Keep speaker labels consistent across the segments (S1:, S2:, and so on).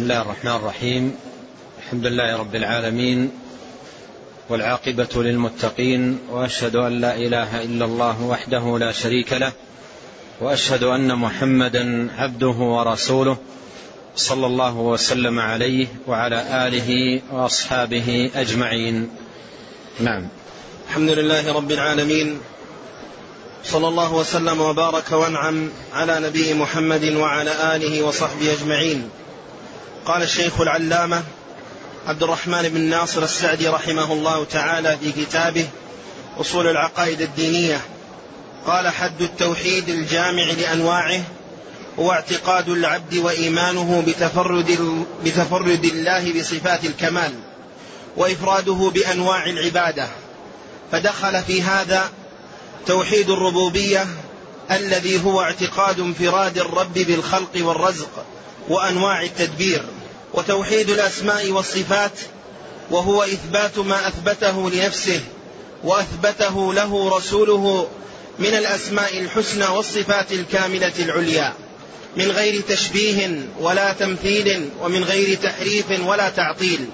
S1: بسم الله الرحمن الرحيم. الحمد لله رب العالمين، والعاقبة للمتقين، وأشهد أن لا إله إلا الله وحده لا شريك له، وأشهد أن محمدا عبده ورسوله، صلى الله وسلم عليه وعلى آله وأصحابه أجمعين. نعم.
S2: الحمد لله رب العالمين، صلى الله وسلم وبارك وانعم على نبي محمد وعلى آله وصحبه أجمعين. قال الشيخ العلامة عبد الرحمن بن ناصر السعدي رحمه الله تعالى في كتابه أصول العقائد الدينية، قال: حد التوحيد الجامع لأنواعه هو اعتقاد العبد وإيمانه بتفرد الله بصفات الكمال وإفراده بأنواع العبادة، فدخل في هذا توحيد الربوبية الذي هو اعتقاد انفراد الرب بالخلق والرزق وأنواع التدبير، وتوحيد الأسماء والصفات وهو إثبات ما أثبته لنفسه وأثبته له رسوله من الأسماء الحسنى والصفات الكاملة العليا، من غير تشبيه ولا تمثيل ومن غير تحريف ولا تعطيل.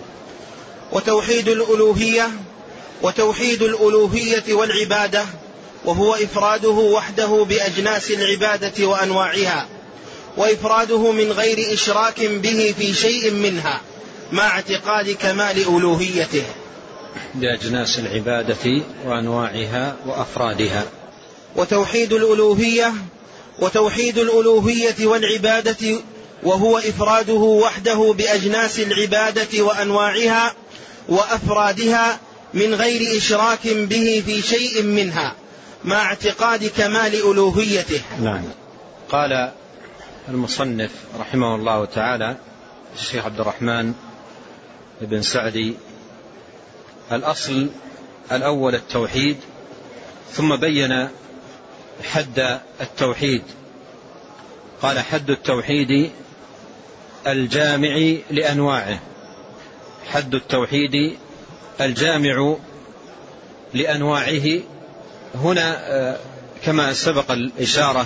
S2: وتوحيد الألوهية والعبادة وهو إفراده وحده بأجناس العبادة وأنواعها، وإفراده من غير إشراك به في شيء منها مع اعتقاد كمال ألوهيته.
S1: بأجناس العبادة وأنواعها وأفرادها.
S2: وتوحيد الألوهية والعبادة وهو إفراده وحده بأجناس العبادة وأنواعها وأفرادها من غير إشراك به في شيء منها مع اعتقاد كمال ألوهيته.
S1: نعم. قال المصنف رحمه الله تعالى الشيخ عبد الرحمن بن سعدي: الأصل الأول التوحيد، ثم بين حد التوحيد. قال: حد التوحيد الجامع لأنواعه. حد التوحيد الجامع لأنواعه. هنا كما سبق الإشارة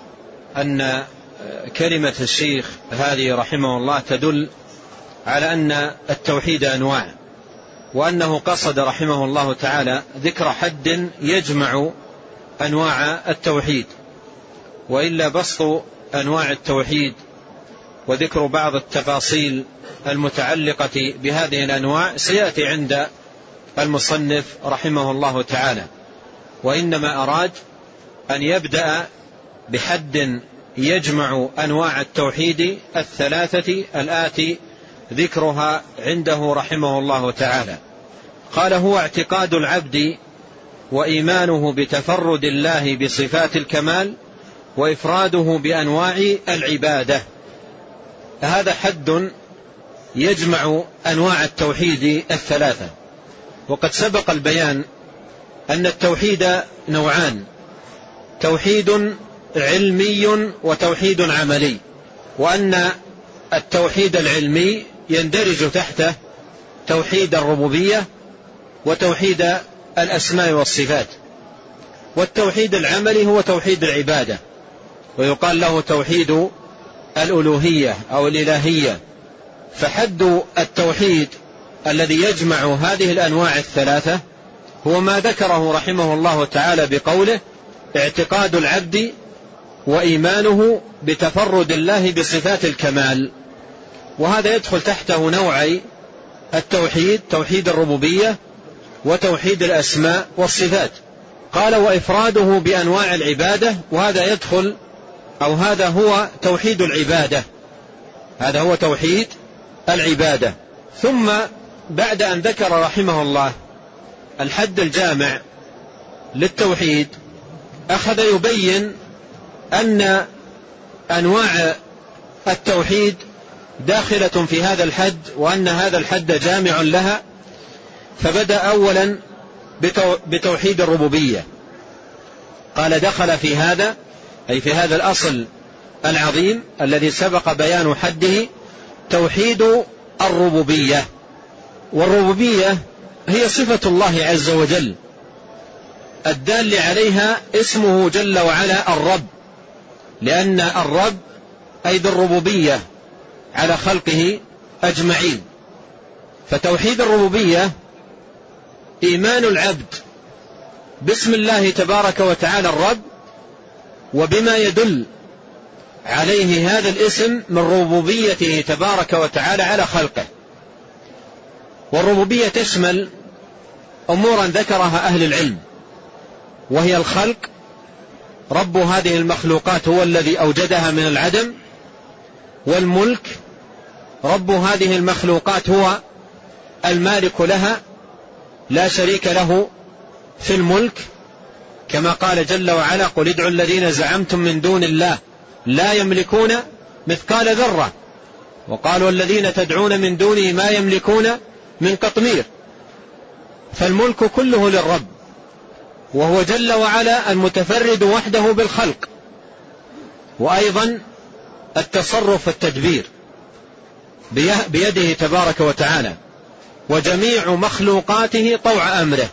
S1: أن كلمة الشيخ هذه رحمه الله تدل على أن التوحيد أنواع، وأنه قصد رحمه الله تعالى ذكر حد يجمع أنواع التوحيد، وإلا بسط أنواع التوحيد وذكر بعض التفاصيل المتعلقة بهذه الأنواع سيأتي عند المصنف رحمه الله تعالى، وإنما أراد أن يبدأ بحد يجمع أنواع التوحيد الثلاثة الآتي ذكرها عنده رحمه الله تعالى. قال: هو اعتقاد العبد وإيمانه بتفرد الله بصفات الكمال وإفراده بأنواع العبادة. هذا حد يجمع أنواع التوحيد الثلاثة. وقد سبق البيان أن التوحيد نوعان: توحيد علمي وتوحيد عملي، وأن التوحيد العلمي يندرج تحته توحيد الربوبية وتوحيد الأسماء والصفات، والتوحيد العملي هو توحيد العبادة، ويقال له توحيد الألوهية أو الإلهية. فحد التوحيد الذي يجمع هذه الأنواع الثلاثة هو ما ذكره رحمه الله تعالى بقوله: اعتقاد العبد وإيمانه بتفرد الله بصفات الكمال. وهذا يدخل تحته نوعي التوحيد: توحيد الربوبية وتوحيد الأسماء والصفات. قال: وإفراده بأنواع العبادة، وهذا يدخل أو هذا هو توحيد العبادة، هذا هو توحيد العبادة. ثم بعد أن ذكر رحمه الله الحد الجامع للتوحيد أخذ يبين أن أنواع التوحيد داخلة في هذا الحد، وأن هذا الحد جامع لها. فبدأ أولا بتوحيد الربوبية. قال: دخل في هذا، أي في هذا الأصل العظيم الذي سبق بيان حده، توحيد الربوبية. والربوبية هي صفة الله عز وجل الدال عليها اسمه جل وعلا الرب، لأن الرب أي بالربوبية على خلقه أجمعين. فتوحيد الربوبية إيمان العبد باسم الله تبارك وتعالى الرب وبما يدل عليه هذا الاسم من ربوبيته تبارك وتعالى على خلقه. والربوبية تشمل أمورا ذكرها أهل العلم، وهي الخلق، رب هذه المخلوقات هو الذي أوجدها من العدم، والملك، رب هذه المخلوقات هو المالك لها لا شريك له في الملك، كما قال جل وعلا: قل ادعوا الذين زعمتم من دون الله لا يملكون مثقال ذرة. وقالوا الذين تدعون من دونه ما يملكون من قطمير. فالملك كله للرب، وهو جل وعلا المتفرد وحده بالخلق، وأيضا التصرف والتدبير بيده تبارك وتعالى، وجميع مخلوقاته طوع أمره،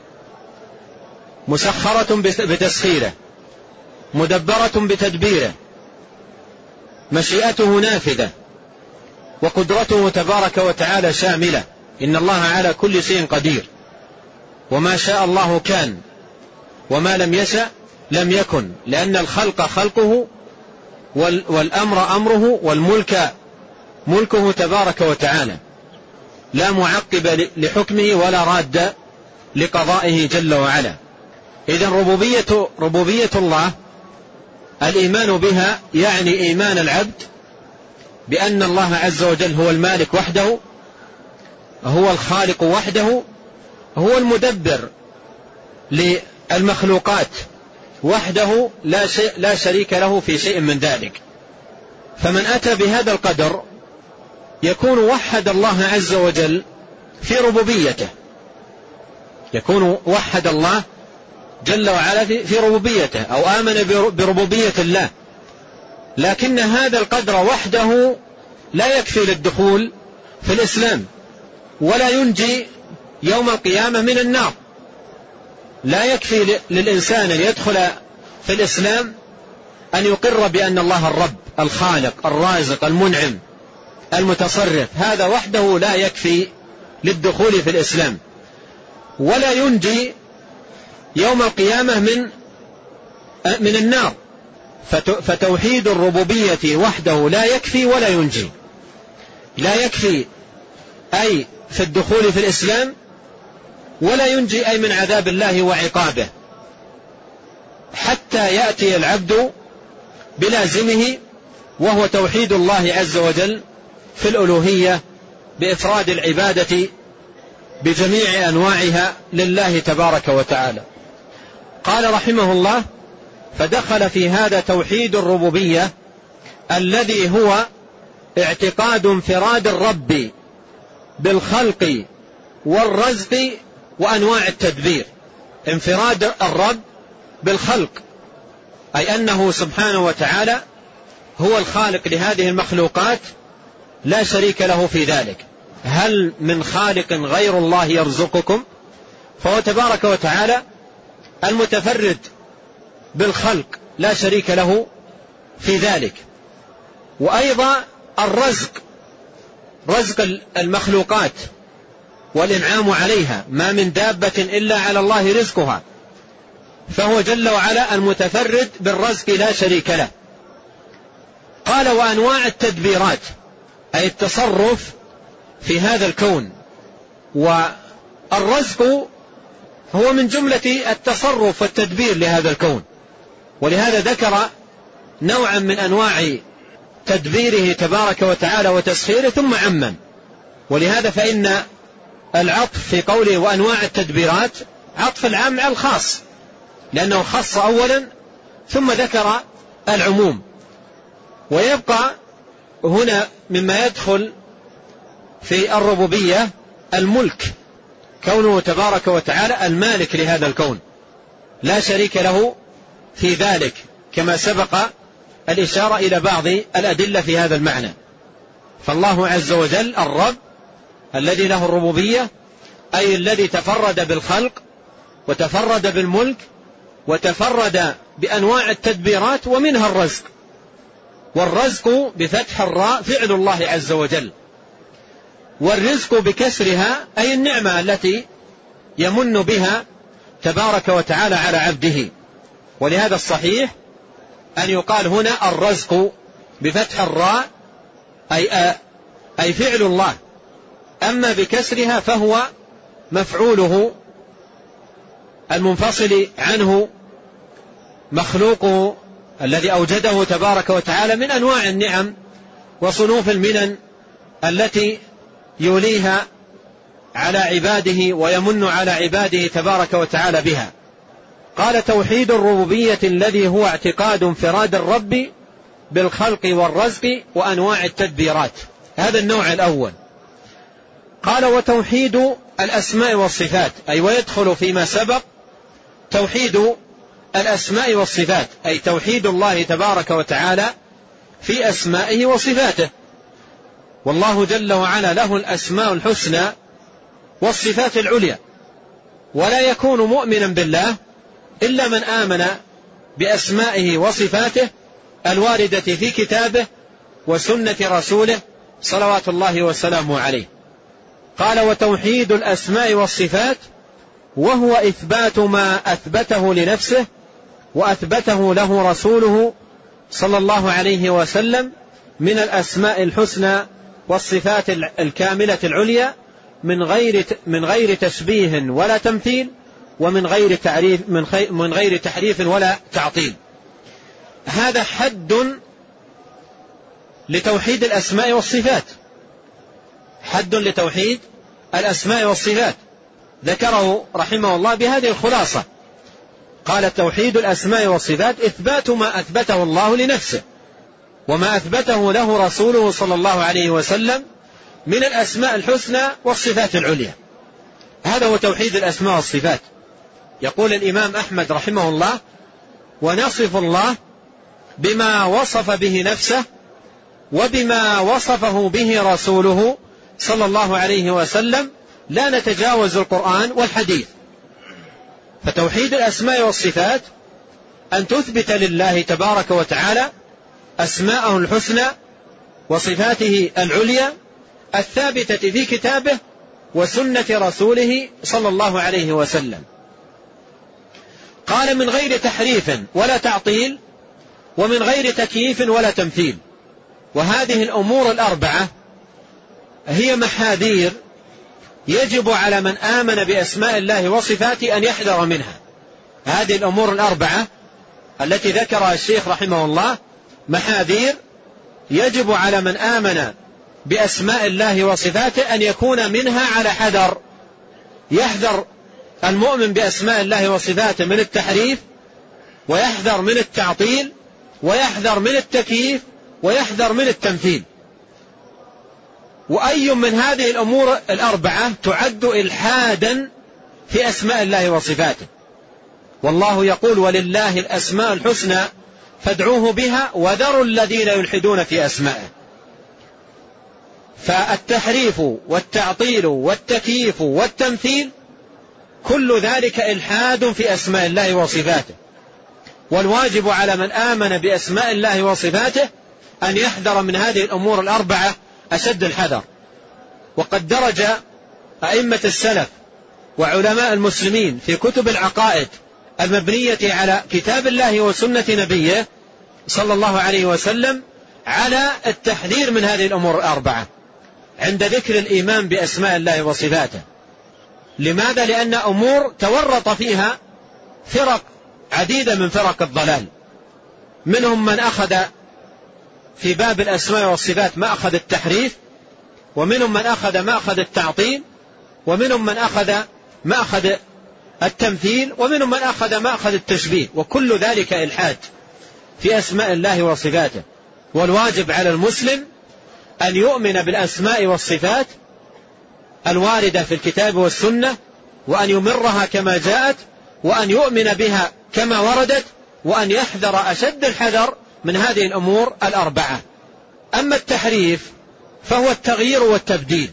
S1: مسخرة بتسخيره، مدبرة بتدبيره، مشيئته نافذة، وقدرته تبارك وتعالى شاملة. إن الله على كل شيء قدير، وما شاء الله كان، وما لم يشأ لم يكن، لأن الخلق خلقه، والأمر أمره، والملك ملكه تبارك وتعالى، لا معقب لحكمه ولا راد لقضائه جل وعلا. إذن ربوبية الله الإيمان بها يعني إيمان العبد بأن الله عز وجل هو المالك وحده، هو الخالق وحده، هو المدبر للمخلوقات وحده، لا شريك له في شيء من ذلك. فمن أتى بهذا القدر يكون وحد الله عز وجل في ربوبيته، يكون وحد الله جل وعلا في ربوبيته، أو آمن بربوبية الله. لكن هذا القدر وحده لا يكفي للدخول في الإسلام، ولا ينجي يوم القيامة من النار. لا يكفي للإنسان أن يدخل في الإسلام أن يقر بأن الله الرب الخالق الرازق المنعم المتصرف، هذا وحده لا يكفي للدخول في الإسلام، ولا ينجي يوم القيامة من النار. فتوحيد الربوبية وحده لا يكفي ولا ينجي، لا يكفي أي في الدخول في الإسلام، ولا ينجي أي من عذاب الله وعقابه، حتى يأتي العبد بلازمه، وهو توحيد الله عز وجل في الألوهية بإفراد العبادة بجميع أنواعها لله تبارك وتعالى. قال رحمه الله: فدخل في هذا توحيد الربوبية الذي هو اعتقاد انفراد الرب بالخلق والرزق وأنواع التدبير. انفراد الرب بالخلق، أي أنه سبحانه وتعالى هو الخالق لهذه المخلوقات، لا شريك له في ذلك. هل من خالق غير الله يرزقكم؟ فهو تبارك وتعالى المتفرد بالخلق، لا شريك له في ذلك. وأيضا الرزق، رزق المخلوقات والإنعام عليها، ما من دابة إلا على الله رزقها، فهو جل وعلا المتفرد بالرزق لا شريك له. قال: وأنواع التدبيرات، أي التصرف في هذا الكون. والرزق هو من جملة التصرف والتدبير لهذا الكون، ولهذا ذكر نوعا من أنواع تدبيره تبارك وتعالى وتسخيره ثم عمم. ولهذا فإن العطف في قوله وأنواع التدبيرات عطف العام على الخاص، لأنه خص أولا ثم ذكر العموم. ويبقى هنا مما يدخل في الربوبية الملك، كونه تبارك وتعالى المالك لهذا الكون، لا شريك له في ذلك، كما سبق الإشارة إلى بعض الأدلة في هذا المعنى. فالله عز وجل الرب الذي له الربوبية، أي الذي تفرد بالخلق وتفرد بالملك وتفرد بأنواع التدبيرات، ومنها الرزق. والرزق بفتح الراء فعل الله عز وجل، والرزق بكسرها أي النعمة التي يمن بها تبارك وتعالى على عبده. ولهذا الصحيح أن يقال هنا الرزق بفتح الراء أي فعل الله، أما بكسرها فهو مفعوله المنفصل عنه مخلوقه الذي أوجده تبارك وتعالى من أنواع النعم وصنوف المنن التي يوليها على عباده ويمن على عباده تبارك وتعالى بها. قال: توحيد الربوبية الذي هو اعتقاد انفراد الرب بالخلق والرزق وأنواع التدبيرات. هذا النوع الأول. قال: وتوحيد الأسماء والصفات، أي ويدخل فيما سبق توحيد الأسماء والصفات، أي توحيد الله تبارك وتعالى في أسمائه وصفاته. والله جل وعلا له الأسماء الحسنى والصفات العليا، ولا يكون مؤمنا بالله إلا من آمن بأسمائه وصفاته الواردة في كتابه وسنة رسوله صلوات الله وسلامه عليه. قال: وتوحيد الأسماء والصفات وهو إثبات ما أثبته لنفسه وأثبته له رسوله صلى الله عليه وسلم من الأسماء الحسنى والصفات الكاملة العليا من غير تشبيه ولا تمثيل، ومن غير تحريف ولا تعطيل. هذا حد لتوحيد الأسماء والصفات، حد لتوحيد الأسماء والصفات ذكره رحمه الله بهذه الخلاصة. قال: توحيد الأسماء والصفات إثبات ما أثبته الله لنفسه وما أثبته له رسوله صلى الله عليه وسلم من الأسماء الحسنى والصفات العليا. هذا هو توحيد الأسماء والصفات. يقول الإمام أحمد رحمه الله: ونصف الله بما وصف به نفسه وبما وصفه به رسوله صلى الله عليه وسلم، لا نتجاوز القرآن والحديث. فتوحيد الأسماء والصفات أن تثبت لله تبارك وتعالى أسماءه الحسنى وصفاته العليا الثابتة في كتابه وسنة رسوله صلى الله عليه وسلم. قال: من غير تحريف ولا تعطيل، ومن غير تكييف ولا تمثيل. وهذه الأمور الأربعة هي محاذير يجب على من آمن بأسماء الله وصفاته أن يحذر منها. هذه الأمور الأربعة التي ذكرها الشيخ رحمه الله محاذير يجب على من آمن بأسماء الله وصفاته أن يكون منها على حذر. يحذر المؤمن بأسماء الله وصفاته من التحريف، ويحذر من التعطيل، ويحذر من التكييف، ويحذر من التمثيل. وأي من هذه الأمور الأربعة تعد إلحادا في أسماء الله وصفاته. والله يقول: ولله الأسماء الحسنى فادعوه بها وذروا الذين يلحدون في أسمائه. فالتحريف والتعطيل والتكييف والتمثيل كل ذلك إلحاد في أسماء الله وصفاته. والواجب على من آمن بأسماء الله وصفاته أن يحذر من هذه الأمور الأربعة أشد الحذر. وقد درج أئمة السلف وعلماء المسلمين في كتب العقائد المبنية على كتاب الله وسنة نبيه صلى الله عليه وسلم على التحذير من هذه الأمور الأربعة عند ذكر الإيمان بأسماء الله وصفاته. لماذا؟ لأن أمور تورط فيها فرق عديدة من فرق الضلال. منهم من أخذ في باب الأسماء والصفات ما أخذ التحريف، ومنهم من أخذ ما أخذ التعطيل، ومنهم من أخذ ما أخذ التمثيل، ومنهم من أخذ ما أخذ التشبيه. وكل ذلك إلحاد في أسماء الله وصفاته. والواجب على المسلم أن يؤمن بالأسماء والصفات الواردة في الكتاب والسنة، وأن يمرها كما جاءت، وأن يؤمن بها كما وردت، وأن يحذر أشد الحذر من هذه الأمور الأربعة. أما التحريف فهو التغيير والتبديل.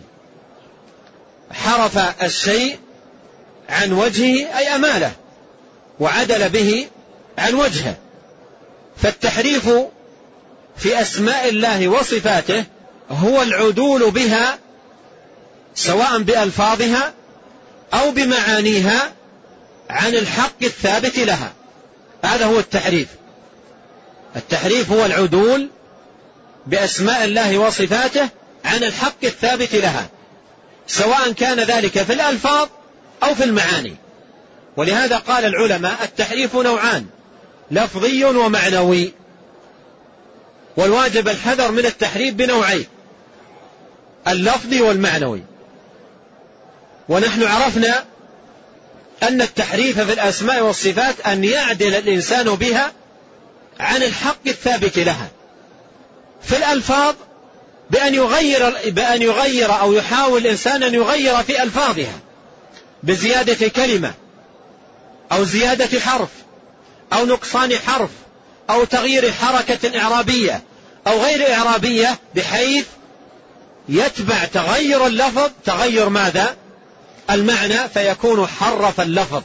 S1: حرف الشيء عن وجهه أي أماله، وعدل به عن وجهه. فالتحريف في أسماء الله وصفاته هو العدول بها سواء بألفاظها أو بمعانيها عن الحق الثابت لها. هذا هو التحريف. التحريف هو العدول بأسماء الله وصفاته عن الحق الثابت لها، سواء كان ذلك في الألفاظ أو في المعاني. ولهذا قال العلماء التحريف نوعان، لفظي ومعنوي، والواجب الحذر من التحريف بنوعين، اللفظي والمعنوي. ونحن عرفنا أن التحريف في الأسماء والصفات أن يعدل الإنسان بها عن الحق الثابت لها. في الألفاظ بأن يغير أو يحاول الإنسان أن يغير في ألفاظها بزيادة كلمة أو زيادة حرف أو نقصان حرف أو تغيير حركة إعرابية أو غير إعرابية، بحيث يتبع تغير اللفظ تغير ماذا؟ المعنى، فيكون حرف اللفظ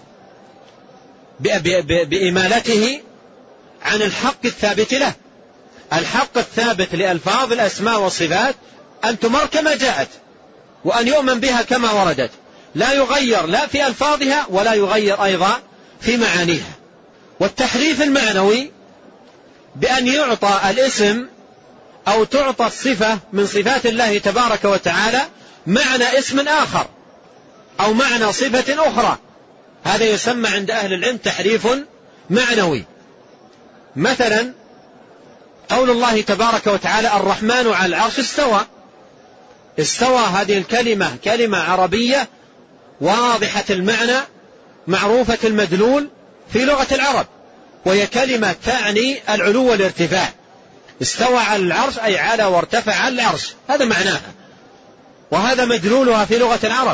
S1: بإمالته عن الحق الثابت له. الحق الثابت لألفاظ الأسماء والصفات أن تمر كما جاءت وأن يؤمن بها كما وردت، لا يغير لا في ألفاظها ولا يغير أيضا في معانيها. والتحريف المعنوي بأن يعطى الاسم أو تعطى الصفة من صفات الله تبارك وتعالى معنى اسم آخر أو معنى صفة أخرى، هذا يسمى عند أهل العلم تحريف معنوي. مثلا قول الله تبارك وتعالى الرحمن على العرش استوى. استوى هذه الكلمة كلمة عربية واضحة المعنى معروفة المدلول في لغة العرب، وهي كلمة تعني العلو والارتفاع. استوى على العرش أي على وارتفع على العرش، هذا معناها وهذا مدلولها في لغة العرب.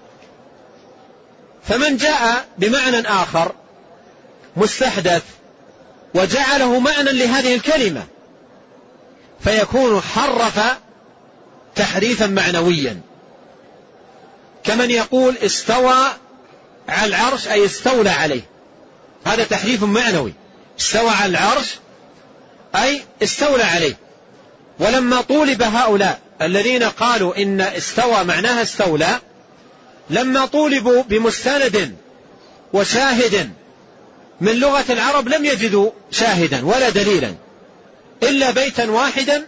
S1: فمن جاء بمعنى آخر مستحدث وجعله معنى لهذه الكلمة فيكون حرف تحريفا معنويا، كمن يقول استوى على العرش أي استولى عليه، هذا تحريف معنوي. استوى على العرش أي استولى عليه. ولما طولب هؤلاء الذين قالوا إن استوى معناها استولى، لما طولبوا بمستند وشاهد من لغة العرب لم يجدوا شاهدا ولا دليلا إلا بيتا واحدا،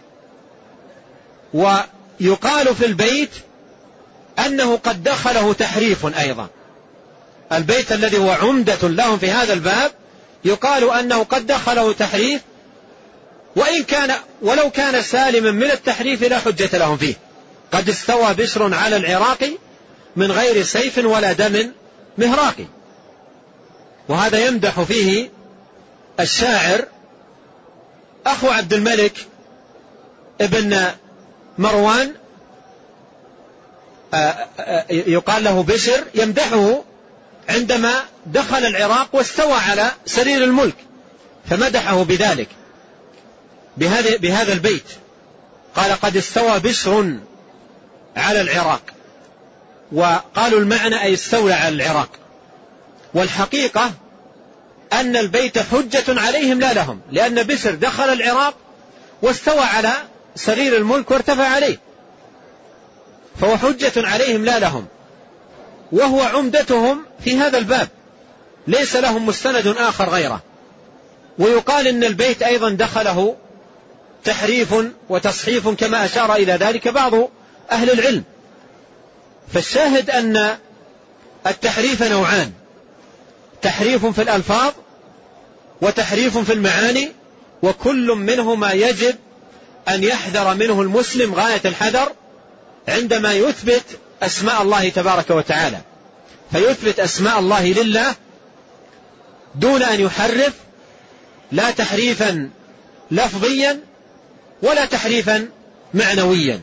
S1: ويقال في البيت أنه قد دخله تحريف أيضا. البيت الذي هو عمدة لهم في هذا الباب يقال أنه قد دخله تحريف، ولو كان سالما من التحريف لا حجة لهم فيه. قد استوى بشر على العراق من غير سيف ولا دم مهراق. وهذا يمدح فيه الشاعر أخو عبد الملك ابن مروان، يقال له بشر، يمدحه عندما دخل العراق واستوى على سرير الملك، فمدحه بذلك بهذا البيت، قال قد استوى بشر على العراق، وقالوا المعنى أي استولى على العراق. والحقيقة أن البيت حجة عليهم لا لهم، لأن بشر دخل العراق واستوى على سرير الملك وارتفع عليه، فهو حجة عليهم لا لهم، وهو عمدتهم في هذا الباب، ليس لهم مستند آخر غيره. ويقال إن البيت أيضا دخله تحريف وتصحيف كما أشار إلى ذلك بعض أهل العلم. فالشاهد أن التحريف نوعان، تحريف في الألفاظ وتحريف في المعاني، وكل منهما يجب أن يحذر منه المسلم غاية الحذر عندما يثبت أسماء الله تبارك وتعالى، فيثبت أسماء الله لله دون أن يحرف، لا تحريفا لفظيا ولا تحريفا معنويا.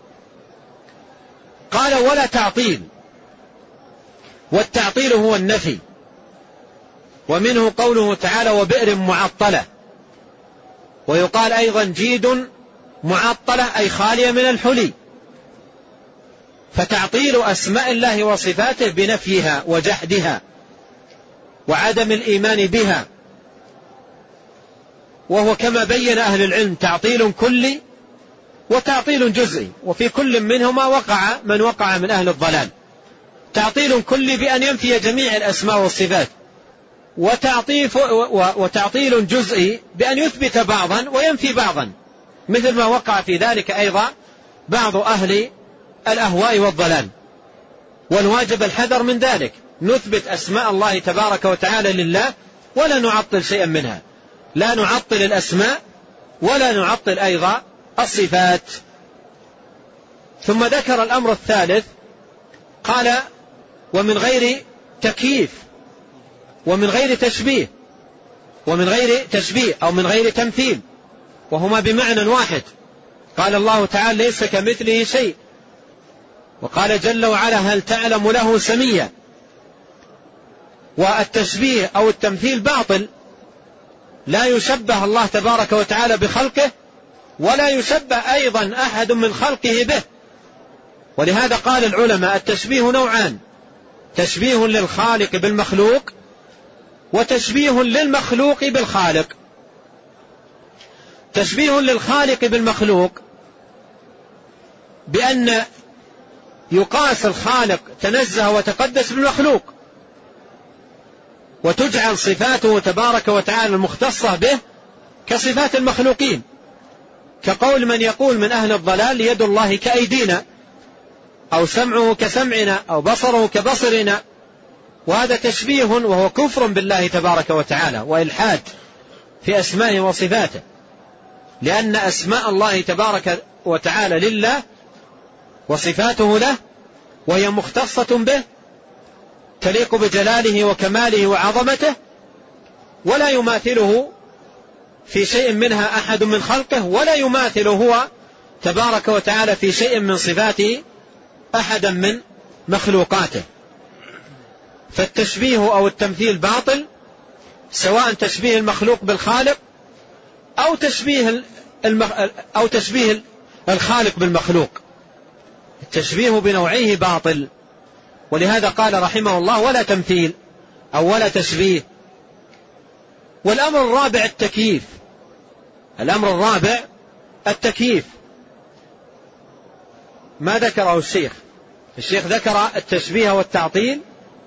S1: قال ولا تعطيل، والتعطيل هو النفي، ومنه قوله تعالى وبئر معطلة، ويقال أيضا جيد معطلة أي خالية من الحلي. فتعطيل أسماء الله وصفاته بنفيها وجحدها وعدم الإيمان بها، وهو كما بين أهل العلم تعطيل كلي وتعطيل جزئي، وفي كل منهما وقع من وقع من أهل الضلال. تعطيل كلي بأن ينفي جميع الأسماء والصفات، وتعطيل جزئي بأن يثبت بعضا وينفي بعضا، مثل ما وقع في ذلك أيضا بعض أهل الأهواء والضلال. والواجب الحذر من ذلك، نثبت أسماء الله تبارك وتعالى لله ولا نعطل شيئا منها، لا نعطل الأسماء ولا نعطل أيضا الصفات. ثم ذكر الأمر الثالث، قال ومن غير تكييف ومن غير تشبيه، ومن غير تشبيه أو من غير تمثيل، وهما بمعنى واحد. قال الله تعالى ليس كمثله شيء، وقال جل وعلا هل تعلم له سميا. والتشبيه أو التمثيل باطل، لا يشبه الله تبارك وتعالى بخلقه ولا يشبه أيضا أحد من خلقه به. ولهذا قال العلماء التشبيه نوعان، تشبيه للخالق بالمخلوق وتشبيه للمخلوق بالخالق. تشبيه للخالق بالمخلوق بأن يقاس الخالق تنزه وتقدس بالمخلوق، وتجعل صفاته تبارك وتعالى المختصة به كصفات المخلوقين، كقول من يقول من أهل الضلال يد الله كأيدينا، أو سمعه كسمعنا، أو بصره كبصرنا. وهذا تشبيه وهو كفر بالله تبارك وتعالى وإلحاد في أسمائه وصفاته، لأن أسماء الله تبارك وتعالى لله وصفاته له وهي مختصة به تليق بجلاله وكماله وعظمته، ولا يماثله في شيء منها أحد من خلقه، ولا يماثله هو تبارك وتعالى في شيء من صفاته أحدا من مخلوقاته. فالتشبيه أو التمثيل باطل، سواء تشبيه المخلوق بالخالق أو تشبيه الخالق بالمخلوق. التشبيه بنوعيه باطل. ولهذا قال رحمه الله ولا تمثيل أو ولا تشبيه. والأمر الرابع التكييف. الأمر الرابع التكييف. ما ذكره الشيخ ذكر التشبيه والتعطيل،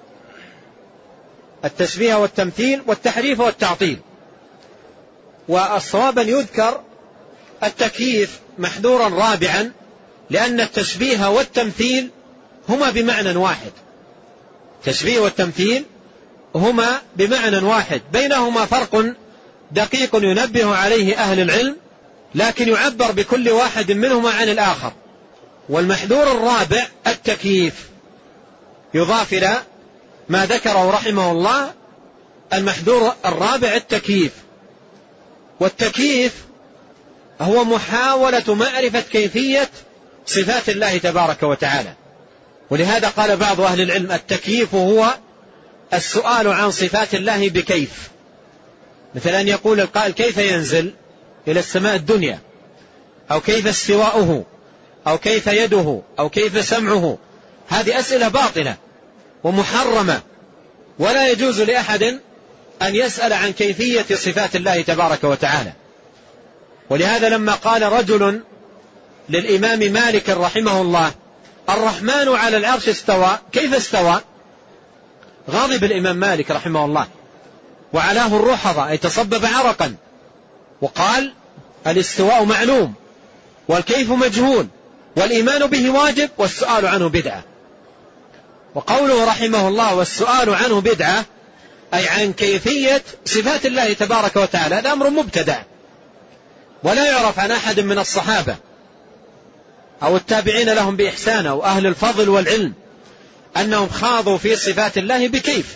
S1: التشبيه والتمثيل والتحريف والتعطيل. والصواب أن يذكر التكييف محذورا رابعا، لأن التشبيه والتمثيل هما بمعنى واحد. التشبيه والتمثيل هما بمعنى واحد، بينهما فرق دقيق ينبه عليه أهل العلم، لكن يعبر بكل واحد منهما عن الآخر. والمحذور الرابع التكييف، يضاف إلى ما ذكره رحمه الله المحذور الرابع التكييف. والتكييف هو محاولة معرفة كيفية صفات الله تبارك وتعالى. ولهذا قال بعض أهل العلم التكييف هو السؤال عن صفات الله بكيف، مثل أن يقول القائل كيف ينزل إلى السماء الدنيا، أو كيف استواؤه، أو كيف يده، أو كيف سمعه. هذه أسئلة باطلة ومحرمة، ولا يجوز لأحد أن يسأل عن كيفية صفات الله تبارك وتعالى. ولهذا لما قال رجل للإمام مالك رحمه الله الرحمن على العرش استوى، كيف استوى؟ غضب الإمام مالك رحمه الله وعلاه الرحضة، أي تصبب عرقا، وقال الاستواء معلوم والكيف مجهول والإيمان به واجب والسؤال عنه بدعة. وقوله رحمه الله والسؤال عنه بدعة أي عن كيفية صفات الله تبارك وتعالى، هذا أمر مبتدع ولا يعرف عن أحد من الصحابة أو التابعين لهم بإحسان أو أهل الفضل والعلم أنهم خاضوا في صفات الله بكيف.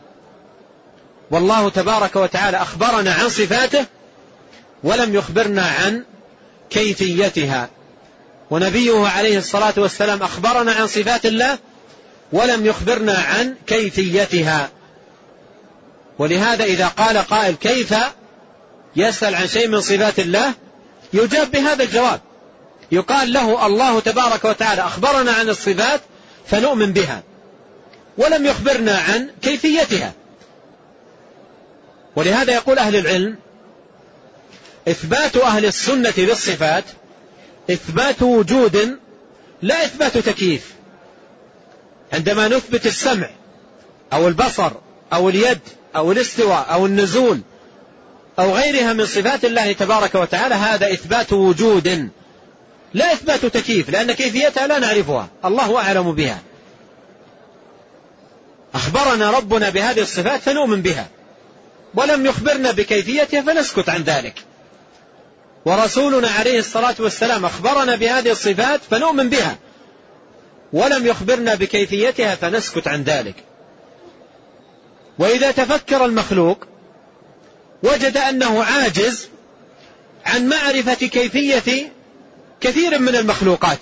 S1: والله تبارك وتعالى أخبرنا عن صفاته ولم يخبرنا عن كيفيتها، ونبيه عليه الصلاة والسلام أخبرنا عن صفات الله ولم يخبرنا عن كيفيتها. ولهذا إذا قال قائل كيف يسأل عن شيء من صفات الله، يجاب بهذا الجواب، يقال له الله تبارك وتعالى أخبرنا عن الصفات فنؤمن بها ولم يخبرنا عن كيفيتها. ولهذا يقول أهل العلم إثبات أهل السنة للصفات إثبات وجود لا إثبات تكييف. عندما نثبت السمع أو البصر أو اليد أو الاستواء أو النزول أو غيرها من صفات الله تبارك وتعالى هذا إثبات وجود لا إثبات تكييف، لأن كيفيتها لا نعرفها، الله أعلم بها. أخبرنا ربنا بهذه الصفات فنؤمن بها، ولم يخبرنا بكيفيتها فنسكت عن ذلك. ورسولنا عليه الصلاة والسلام أخبرنا بهذه الصفات فنؤمن بها، ولم يخبرنا بكيفيتها فنسكت عن ذلك. وإذا تفكر المخلوق وجد أنه عاجز عن معرفة كيفية كثير من المخلوقات،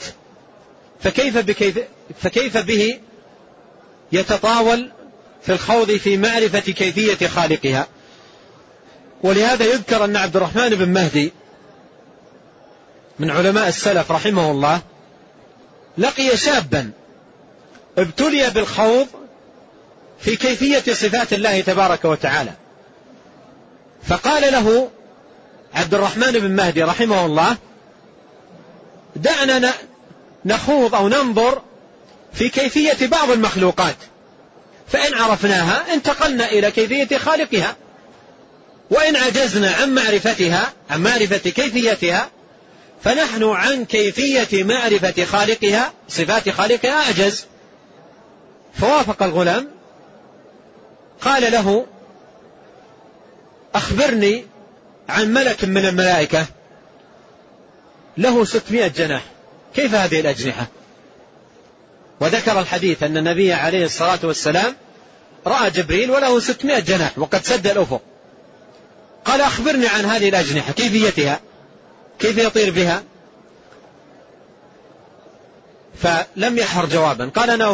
S1: فكيف به يتطاول في الخوض في معرفة كيفية خالقها. ولهذا يذكر أن عبد الرحمن بن مهدي من علماء السلف رحمه الله لقي شابا ابتلي بالخوض في كيفية صفات الله تبارك وتعالى، فقال له عبد الرحمن بن مهدي رحمه الله: دعنا نخوض أو ننظر في كيفية بعض المخلوقات، فإن عرفناها انتقلنا إلى كيفية خالقها، وإن عجزنا عن معرفتها عن معرفة كيفيتها فنحن عن كيفية معرفة خالقها صفات خالقها أعجز. فوافق الغلام، قال له: أخبرني عن ملك من الملائكة له 600 جناح، كيف هذه الأجنحة؟ وذكر الحديث أن النبي عليه الصلاة والسلام رأى جبريل وله 600 جناح وقد سد الأفق. قال: أخبرني عن هذه الأجنحة، كيفيتها، كيف يطير بها؟ فلم يحر جوابا. قال: أنا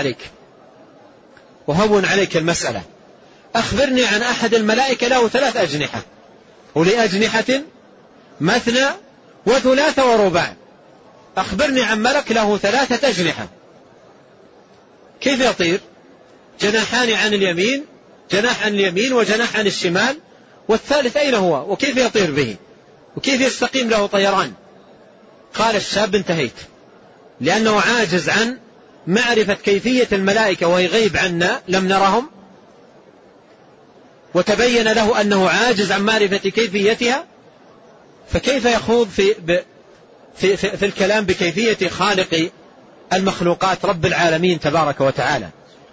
S1: أهون عليك المسألة، أخبرني عن أحد الملائكة له 3 أجنحة، ولأجنحة مثنى وثلاث ورباع، أخبرني عن ملك له 3 أجنحة، كيف يطير؟ جناحان عن اليمين، جناح عن اليمين وجناح عن الشمال، والثالث أين هو؟ وكيف يطير به؟ وكيف يستقيم له طيران؟ قال الشاب: انتهيت، لأنه عاجز عن معرفة كيفية الملائكة وهي غيب عنا لم نرهم، وتبين له أنه عاجز عن معرفة كيفيتها، فكيف يخوض في الكلام بكيفية خالق المخلوقات رب العالمين تبارك وتعالى؟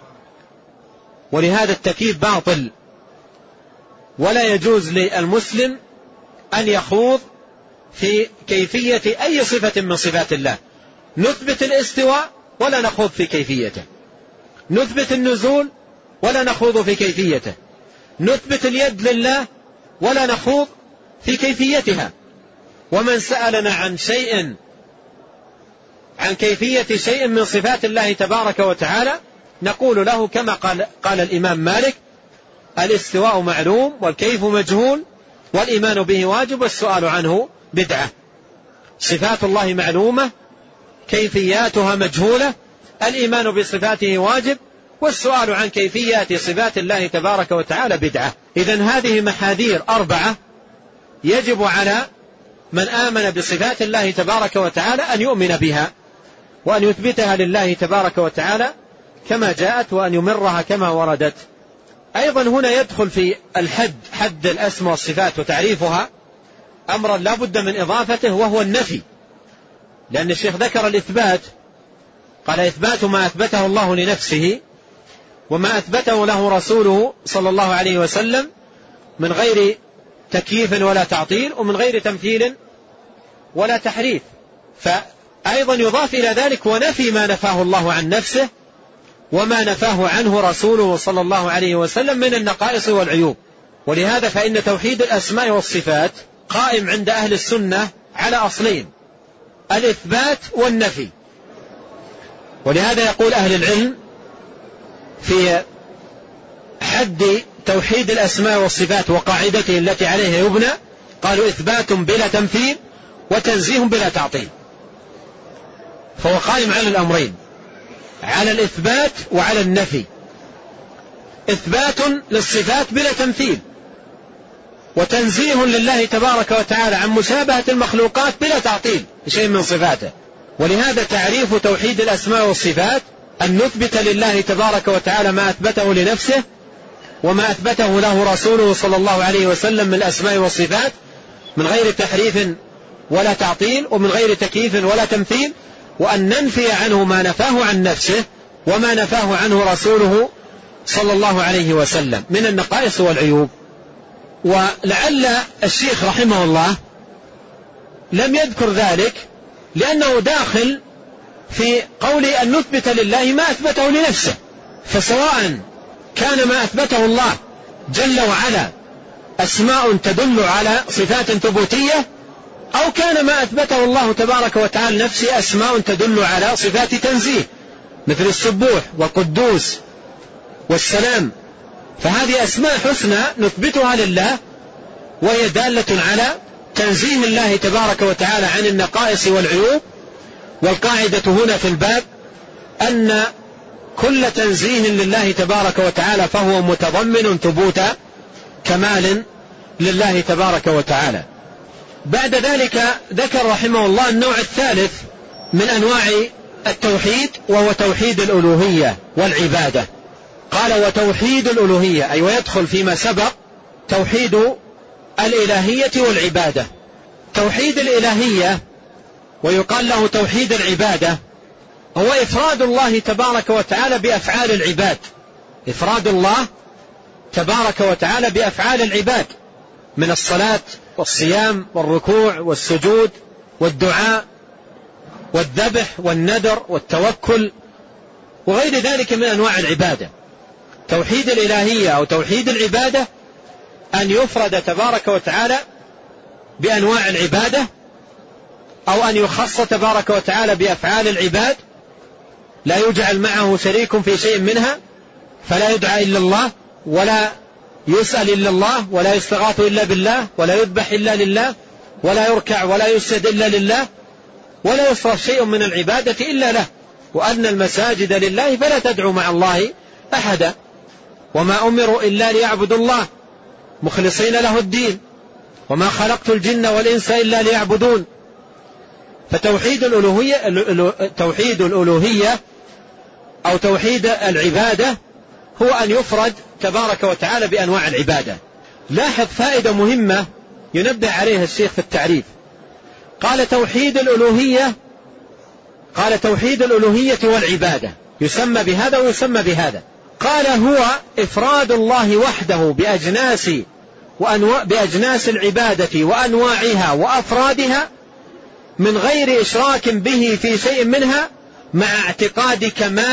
S1: ولهذا التكييف باطل، ولا يجوز للمسلم أن يخوض في كيفية أي صفة من صفات الله. نثبت الاستواء ولا نخوض في كيفيته، نثبت النزول ولا نخوض في كيفيته، نثبت اليد لله ولا نخوض في كيفيتها. ومن سألنا عن كيفية شيء من صفات الله تبارك وتعالى نقول له كما قال الإمام مالك: الاستواء معلوم والكيف مجهول والإيمان به واجب والسؤال عنه بدعة. صفات الله معلومة، كيفياتها مجهولة، الإيمان بصفاته واجب، والسؤال عن كيفيات صفات الله تبارك وتعالى بدعة. إذن هذه محاذير 4 يجب على من آمن بصفات الله تبارك وتعالى أن يؤمن بها وأن يثبتها لله تبارك وتعالى كما جاءت، وأن يمرها كما وردت. أيضا هنا يدخل في حد الأسماء والصفات وتعريفها أمرا لا بد من إضافته، وهو النفي، لأن الشيخ ذكر الإثبات، قال: إثبات ما أثبته الله لنفسه وما أثبته له رسوله صلى الله عليه وسلم من غير تكييف ولا تعطيل ومن غير تمثيل ولا تحريف. فأيضا يضاف إلى ذلك ونفي ما نفاه الله عن نفسه وما نفاه عنه رسوله صلى الله عليه وسلم من النقائص والعيوب. ولهذا فإن توحيد الأسماء والصفات قائم عند أهل السنة على أصلين: الإثبات والنفي. ولهذا يقول أهل العلم في حد توحيد الأسماء والصفات وقاعدته التي عليها يبنى، قالوا: إثبات بلا تمثيل وتنزيه بلا تعطيل. فهو قائم على الأمرين، على الإثبات وعلى النفي. إثبات للصفات بلا تمثيل، وتنزيه لله تبارك وتعالى عن مشابهة المخلوقات بلا تعطيل.
S3: بشيء من صفاته. ولهذا تعريف توحيد الأسماء والصفات أن نثبت لله تبارك وتعالى ما أثبته لنفسه وما أثبته له رسوله صلى الله عليه وسلم من الأسماء والصفات من غير تحريف ولا تعطيل ومن غير تكييف ولا تمثيل، وأن ننفي عنه ما نفاه عن نفسه وما نفاه عنه رسوله صلى الله عليه وسلم من النقائص والعيوب. ولعل الشيخ رحمه الله لم يذكر ذلك لأنه داخل في قول أن نثبت لله ما أثبته لنفسه، فسواء كان ما أثبته الله جل وعلا أسماء تدل على صفات ثبوتية، أو كان ما أثبته الله تبارك وتعالى نفسه أسماء تدل على صفات تنزيه مثل السبوح والقدوس والسلام، فهذه أسماء حسنى نثبتها لله وهي دالة على تنزيه الله تبارك وتعالى عن النقائص والعيوب. والقاعدة هنا في الباب أن كل تنزيه لله تبارك وتعالى فهو متضمن ثبوت كمال لله تبارك وتعالى. بعد ذلك ذكر رحمه الله النوع الثالث من أنواع التوحيد وهو توحيد الألوهية والعبادة. قال وتوحيد الألوهية أي ويدخل فيما سبق توحيد الإلهية والعبادة. توحيد الإلهية ويقال له توحيد العبادة هو إفراد الله تبارك وتعالى بأفعال العباد، إفراد الله تبارك وتعالى بأفعال العباد من الصلاة والصيام والركوع والسجود والدعاء والذبح والنذر والتوكل وغير ذلك من أنواع العبادة. توحيد الإلهية أو توحيد العبادة أن يفرد تبارك وتعالى بأنواع العبادة، أو أن يخص تبارك وتعالى بأفعال العباد لا يجعل معه شريك في شيء منها، فلا يدعى إلا الله ولا يسأل إلا الله ولا يستغاث إلا بالله ولا يذبح إلا لله ولا يركع ولا يسجد إلا لله ولا يصرف شيء من العبادة إلا له، وأن المساجد لله فلا تدعوا مع الله أحدا، وما أمروا إلا ليعبدوا الله مخلصين له الدين وما خلقت الجن والإنس إلا ليعبدون. فتوحيد الألوهية أو توحيد العبادة هو أن يفرد تبارك وتعالى بأنواع العبادة. لاحظ فائدة مهمة ينبه عليها الشيخ في التعريف. قال توحيد الألوهية والعبادة يسمى بهذا ويسمى بهذا. قال هو إفراد الله وحده بأجناس العبادة وأنواعها وأفرادها من غير إشراك به في شيء منها مع اعتقاد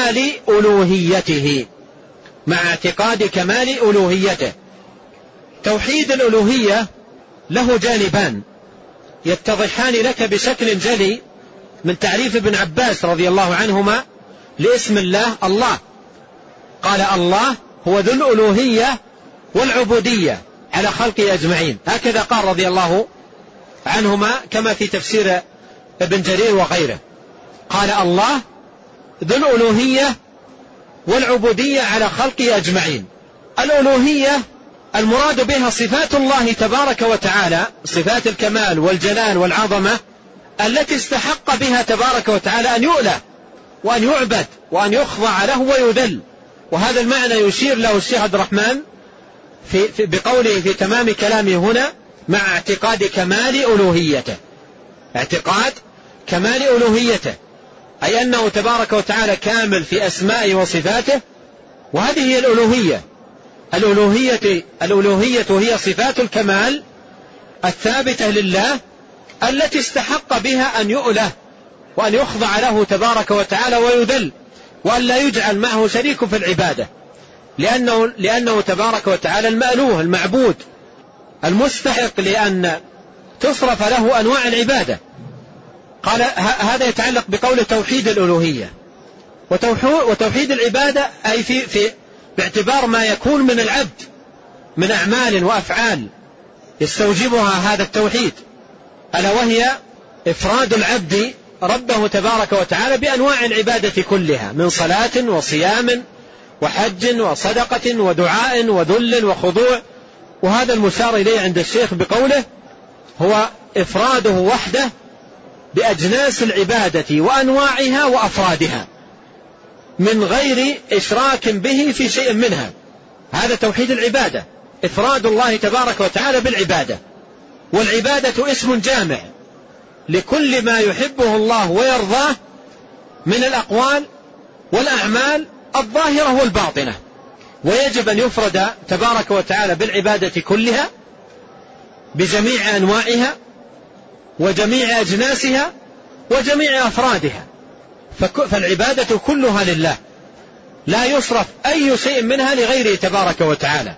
S3: كمال ألوهيته. توحيد الألوهية له جانبان يتضحان لك بشكل جلي من تعريف ابن عباس رضي الله عنهما لاسم الله. قال الله هو ذو الألوهية والعبودية على خلقه أجمعين، هكذا قال رضي الله عنهما كما في تفسير ابن جرير وغيره. قال الله ذو الألوهية والعبودية على خلقه أجمعين. الألوهية المراد بها صفات الله تبارك وتعالى، صفات الكمال والجلال والعظمة التي استحق بها تبارك وتعالى أن يؤله وأن يعبد وأن يخضع له ويذل. وهذا المعنى يشير له الشيخ عبد الرحمن بقوله في تمام كلامه هنا مع اعتقاد كمال ألوهيته، أي أنه تبارك وتعالى كامل في أسمائه وصفاته، وهذه هي الألوهية هي صفات الكمال الثابتة لله التي استحق بها أن يؤله وأن يخضع له تبارك وتعالى ويذل، وأن لا يجعل معه شريك في العبادة، لأنه تبارك وتعالى المألوه المعبود المستحق لأن تصرف له أنواع العبادة. قال هذا يتعلق بقول توحيد الألوهية. وتوحيد العبادة أي باعتبار ما يكون من العبد من أعمال وأفعال يستوجبها هذا التوحيد، ألا وهي إفراد العبد ربه تبارك وتعالى بأنواع العبادة كلها من صلاة وصيام وحج وصدقة ودعاء وذل وخضوع. وهذا المشار إليه عند الشيخ بقوله هو إفراده وحده بأجناس العبادة وأنواعها وأفرادها من غير إشراك به في شيء منها. هذا توحيد العبادة، إفراد الله تبارك وتعالى بالعبادة. والعبادة اسم جامع لكل ما يحبه الله ويرضاه من الأقوال والأعمال الظاهرة والباطنة، ويجب أن يفرد تبارك وتعالى بالعبادة كلها بجميع أنواعها وجميع أجناسها وجميع أفرادها. فالعبادة كلها لله، لا يصرف أي شيء منها لغيره تبارك وتعالى.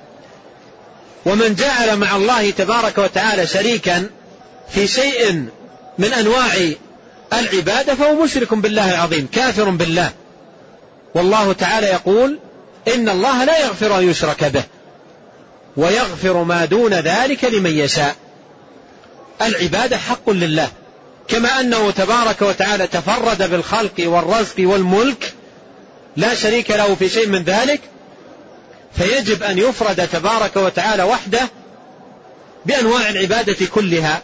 S3: ومن جعل مع الله تبارك وتعالى شريكا في شيء من أنواع العبادة فهو مشرك بالله العظيم، كافر بالله. والله تعالى يقول إن الله لا يغفر أن يشرك به ويغفر ما دون ذلك لمن يشاء. العبادة حق لله، كما أنه تبارك وتعالى تفرد بالخلق والرزق والملك لا شريك له في شيء من ذلك، فيجب أن يفرد تبارك وتعالى وحده بأنواع العبادة كلها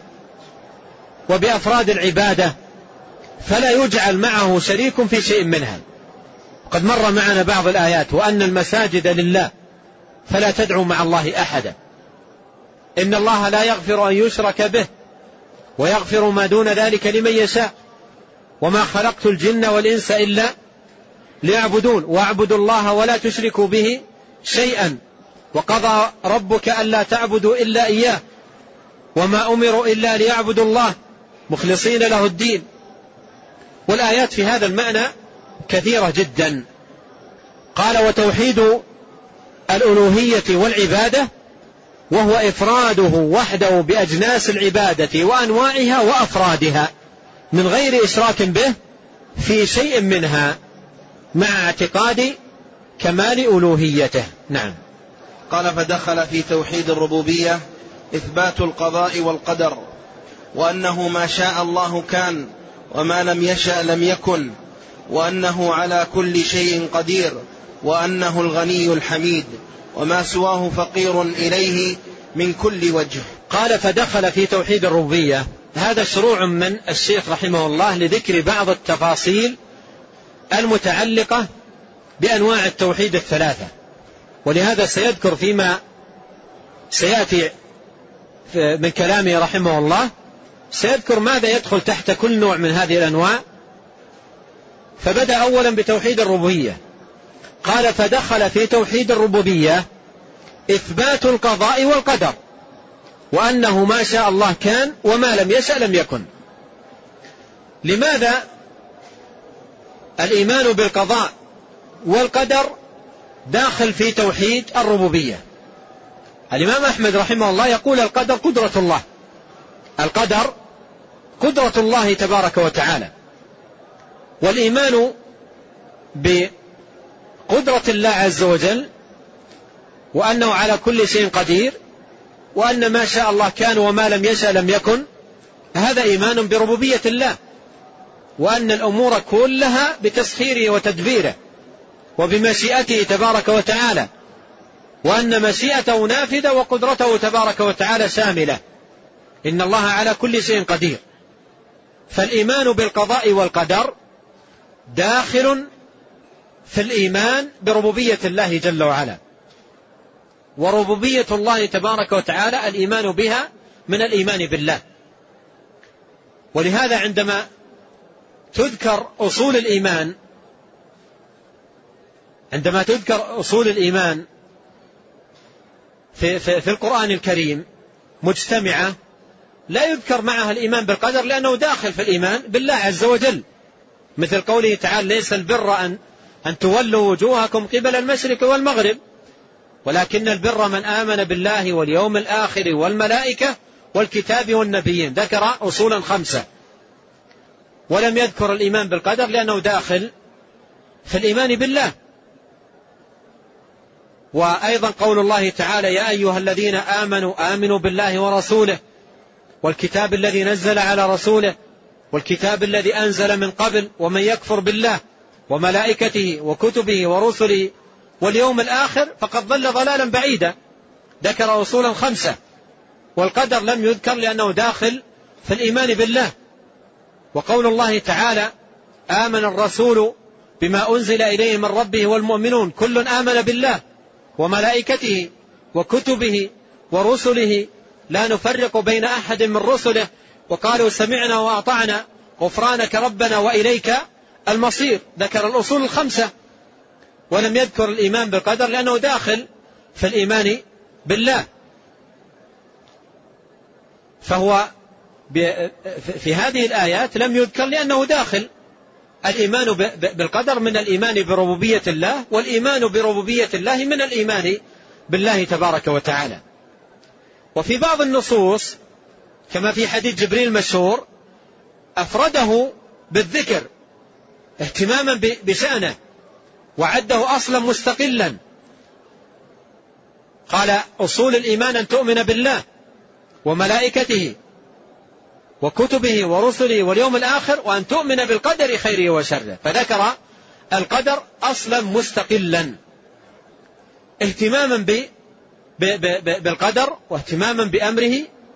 S3: وبأفراد العبادة، فلا يجعل معه شريك في شيء منها. قد مر معنا بعض الآيات: وأن المساجد لله فلا تدعوا مع الله أحدا، إن الله لا يغفر أن يشرك به ويغفر ما دون ذلك لمن يشاء، وما خلقت الجن والإنس إلا ليعبدون، واعبدوا الله ولا تشركوا به شيئا، وقضى ربك ألا تعبدوا إلا إياه، وما أمروا إلا ليعبدوا الله مخلصين له الدين. والآيات في هذا المعنى كثيرة جدا. قال: وتوحيد الألوهية والعبادة وهو إفراده وحده بأجناس العبادة وأنواعها وأفرادها من غير إشراك به في شيء منها، مع اعتقاد كمال ألوهيته. نعم.
S2: قال: فدخل في توحيد الربوبية إثبات القضاء والقدر، وأنه ما شاء الله كان وما لم يشأ لم يكن، وأنه على كل شيء قدير، وأنه الغني الحميد، وما سواه فقير إليه من كل وجه.
S3: قال: فدخل في توحيد الربوبية. هذا شروع من الشيخ رحمه الله لذكر بعض التفاصيل المتعلقة بأنواع التوحيد الثلاثة، ولهذا سيذكر فيما سيأتي من كلامه رحمه الله، سيذكر ماذا يدخل تحت كل نوع من هذه الأنواع. فبدأ أولا بتوحيد الربوبية. قال: فدخل في توحيد الربوبية إثبات القضاء والقدر، وأنه ما شاء الله كان وما لم يشأ لم يكن. لماذا الإيمان بالقضاء والقدر داخل في توحيد الربوبية؟ الإمام أحمد رحمه الله يقول: القدر قدرة الله، القدر قدرة الله تبارك وتعالى. والإيمان بقدرة الله عز وجل وأنه على كل شيء قدير، وأن ما شاء الله كان وما لم يشأ لم يكن، هذا إيمان بربوبية الله، وأن الأمور كلها بتسخيره وتدبيره وبمشيئته تبارك وتعالى، وأن مشيئته نافذة وقدرته تبارك وتعالى شاملة. إن الله على كل شيء قدير. فالإيمان بالقضاء والقدر داخل في الإيمان بربوبية الله جل وعلا، وربوبية الله تبارك وتعالى الإيمان بها من الإيمان بالله. ولهذا عندما تذكر أصول الإيمان، عندما تذكر أصول الإيمان في القرآن الكريم مجتمعة، لا يذكر معها الإيمان بالقدر، لأنه داخل في الإيمان بالله عز وجل، مثل قوله تعالى: ليس البر أن تولوا وجوهكم قبل المشرق والمغرب، ولكن البر من آمن بالله واليوم الآخر والملائكة والكتاب والنبيين. ذكر أصولا 5، ولم يذكر الإيمان بالقدر لأنه داخل في الإيمان بالله. وأيضا قول الله تعالى: يا أيها الذين آمنوا آمنوا بالله ورسوله والكتاب الذي نزل على رسوله والكتاب الذي أنزل من قبل، ومن يكفر بالله وملائكته وكتبه ورسله واليوم الآخر فقد ضل ضلالا بعيدا. ذكر أصولا 5، والقدر لم يذكر لأنه داخل في الإيمان بالله. وقول الله تعالى: آمن الرسول بما أنزل إليه من ربه والمؤمنون كل آمن بالله وملائكته وكتبه ورسله لا نفرق بين أحد من رسله وقالوا سمعنا وأطعنا غفرانك ربنا وإليك المصير. ذكر الأصول الخمسة ولم يذكر الإيمان بالقدر لأنه داخل في الإيمان بالله، فهو في هذه الآيات لم يذكر لأنه داخل الإيمان بالقدر من الإيمان بربوبية الله، والإيمان بربوبية الله من الإيمان بالله تبارك وتعالى. وفي بعض النصوص كما في حديث جبريل المشهور أفرده بالذكر اهتماما بشأنه وعده أصلا مستقلا. قال: أصول الإيمان أن تؤمن بالله وملائكته وكتبه ورسله واليوم الآخر وأن تؤمن بالقدر خيره وشره، فذكر القدر أصلا مستقلا اهتماما بالقدر واهتماما بأمره،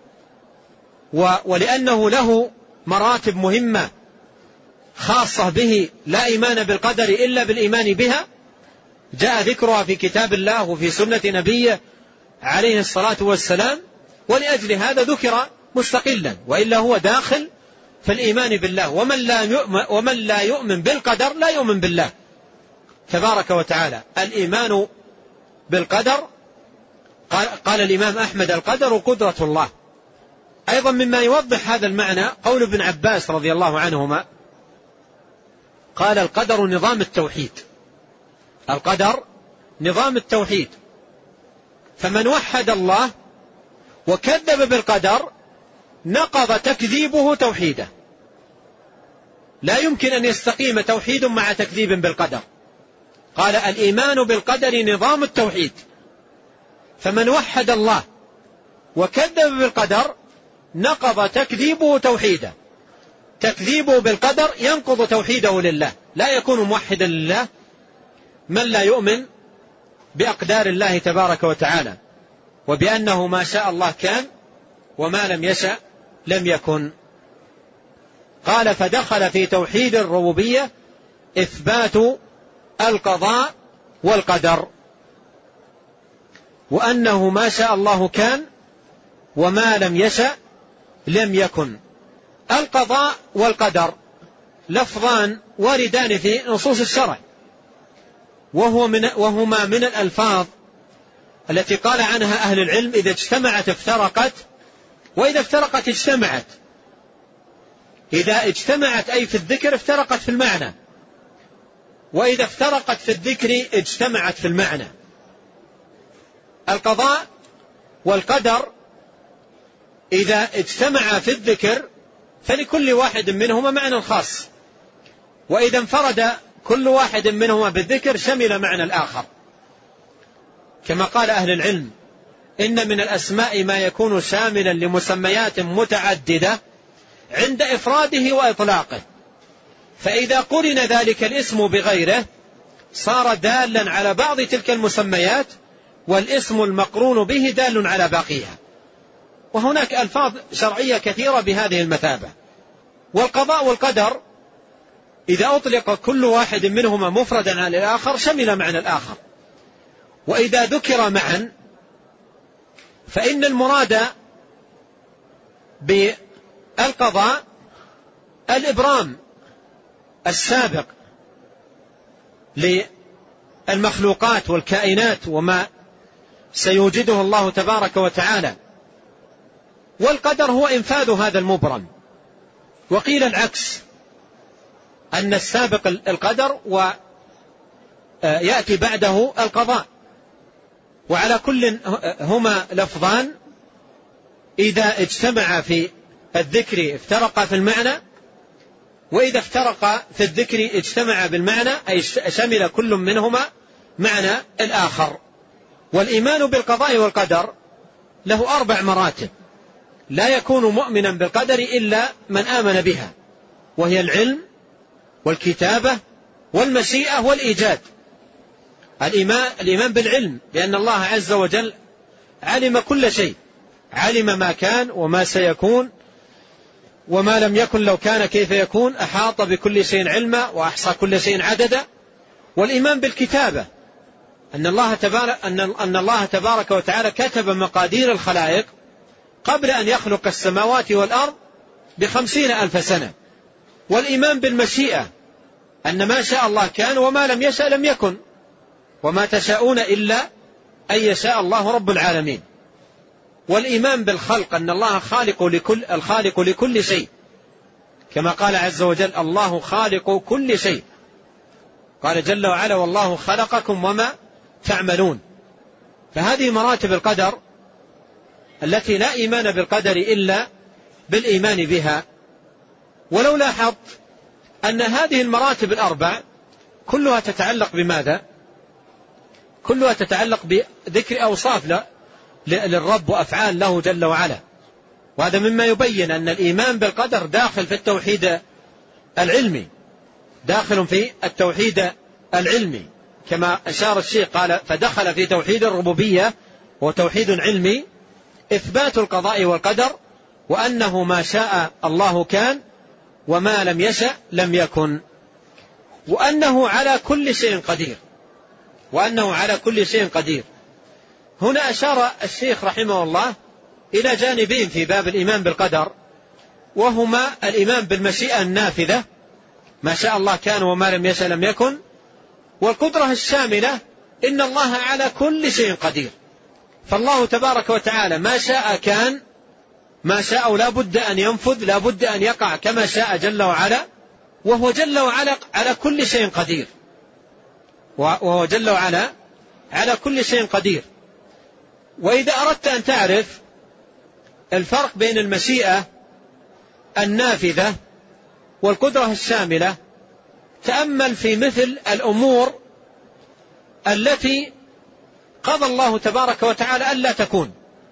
S3: ولأنه له مراتب مهمة خاصة به لا إيمان بالقدر إلا بالإيمان بها، جاء ذكرها في كتاب الله وفي سنة نبيه عليه الصلاة والسلام، ولأجل هذا ذكر مستقلا، وإلا هو داخل في الإيمان بالله. ومن لا يؤمن بالقدر لا يؤمن بالله تبارك وتعالى. الإيمان بالقدر قال الإمام أحمد: القدر قدرة الله. أيضا مما يوضح هذا المعنى قول ابن عباس رضي الله عنهما قال: القدر نظام التوحيد. القدر نظام التوحيد، فمن وحد الله وكذب بالقدر نقض تكذيبه توحيده. لا يمكن أن يستقيم توحيد مع تكذيب بالقدر. قال: الإيمان بالقدر نظام التوحيد، فمن وحد الله وكذب بالقدر نقض تكذيبه توحيده. تكذيبه بالقدر ينقض توحيده لله، لا يكون موحدا لله من لا يؤمن بأقدار الله تبارك وتعالى، وبأنه ما شاء الله كان وما لم يشأ لم يكن. قال: فدخل في توحيد الربوبية إثبات القضاء والقدر، وأنه ما شاء الله كان وما لم يشأ لم يكن. القضاء والقدر لفظان واردان في نصوص الشرع، وهما من الألفاظ التي قال عنها أهل العلم: إذا اجتمعت افترقت، وإذا افترقت اجتمعت. إذا اجتمعت أي في الذكر افترقت في المعنى، وإذا افترقت في الذكر اجتمعت في المعنى. القضاء والقدر إذا اجتمع في الذكر فلكل واحد منهما معنى خاص، وإذا انفرد كل واحد منهما بالذكر شمل معنى الآخر، كما قال أهل العلم: إن من الأسماء ما يكون شاملا لمسميات متعددة عند إفراده وإطلاقه، فإذا قرن ذلك الاسم بغيره صار دالا على بعض تلك المسميات، والاسم المقرون به دال على باقيها. وهناك ألفاظ شرعية كثيرة بهذه المثابة. والقضاء والقدر إذا أطلق كل واحد منهما مفردا عن الآخر شمل معنى الآخر، وإذا ذكر معا فإن المراد بالقضاء الإبرام السابق للمخلوقات والكائنات وما سيوجده الله تبارك وتعالى، والقدر هو إنفاذ هذا المبرم. وقيل العكس، أن السابق القدر ويأتي بعده القضاء. وعلى كل هما لفظان إذا اجتمع في الذكر افترق في المعنى، وإذا افترق في الذكر اجتمع بالمعنى، أي شمل كل منهما معنى الآخر. والإيمان بالقضاء والقدر له 4 مراتب، لا يكون مؤمنا بالقدر إلا من آمن بها، وهي العلم والكتابة والمشيئة والإيجاد. الإيمان بالعلم، لأن الله عز وجل علم كل شيء، علم ما كان وما سيكون وما لم يكن لو كان كيف يكون، أحاط بكل شيء علما وأحصى كل شيء عددا. والإيمان بالكتابة، أن الله تبارك وتعالى كتب مقادير الخلائق قبل أن يخلق السماوات والأرض ب50,000 سنة. والإيمان بالمشيئة، أن ما شاء الله كان وما لم يشأ لم يكن، وما تشاءون إلا أن يشاء الله رب العالمين. والإيمان بالخلق، أن الله الخالق لكل شيء، كما قال عز وجل: الله خالق كل شيء. قال جل وعلا: والله خلقكم وما تعملون. فهذه مراتب القدر التي لا إيمان بالقدر إلا بالإيمان بها. ولو لاحظت أن هذه المراتب الأربع كلها تتعلق بماذا؟ كلها تتعلق بذكر أوصاف للرب وأفعال له جل وعلا. وهذا مما يبين أن الإيمان بالقدر داخل في التوحيد العلمي، داخل في التوحيد العلمي، كما أشار الشيخ قال: فدخل في توحيد الربوبية وتوحيد علمي، إثبات القضاء والقدر، وأنه ما شاء الله كان وما لم يشأ لم يكن، وأنه على كل شيء قدير، وأنه على كل شيء قدير. هنا أشار الشيخ رحمه الله إلى جانبين في باب الإيمان بالقدر، وهما الإيمان بالمشيئة النافذة، ما شاء الله كان وما لم يشأ لم يكن، والقدرة الشاملة، إن الله على كل شيء قدير. فالله تبارك وتعالى ما شاء كان، ما شاء لا بد أن ينفذ، لا بد أن يقع كما شاء جل وعلا، وهو جل وعلا على كل شيء قدير، وهو جل وعلا على كل شيء قدير. وإذا أردت أن تعرف الفرق بين المشيئة النافذة والقدرة الشاملة، تأمل في مثل الأمور التي قضى الله تبارك وتعالى ألا تكون،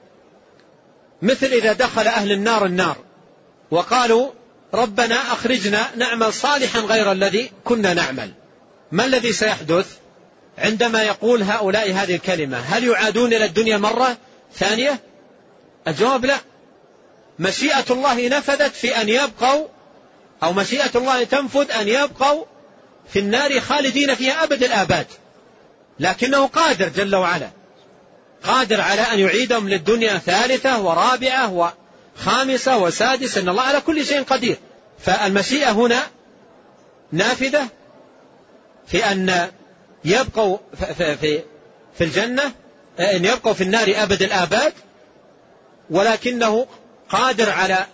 S3: مثل إذا دخل أهل النار وقالوا: ربنا أخرجنا نعمل صالحا غير الذي كنا نعمل. ما الذي سيحدث عندما يقول هؤلاء هذه الكلمة؟ هل يعادون إلى الدنيا مرة ثانية؟ الجواب لا. مشيئة الله نفذت في أن يبقوا، أو مشيئة الله تنفذ أن يبقوا في النار خالدين فيها أبد الآباد، لكنه قادر جل وعلا، قادر على أن يعيدهم للدنيا ثالثة ورابعة وخامسة وسادسة. إن الله على كل شيء قدير. فالمشيئة هنا نافذة في أن يبقوا في الجنة، أن يبقوا في النار أبد الآباد، ولكنه قادر على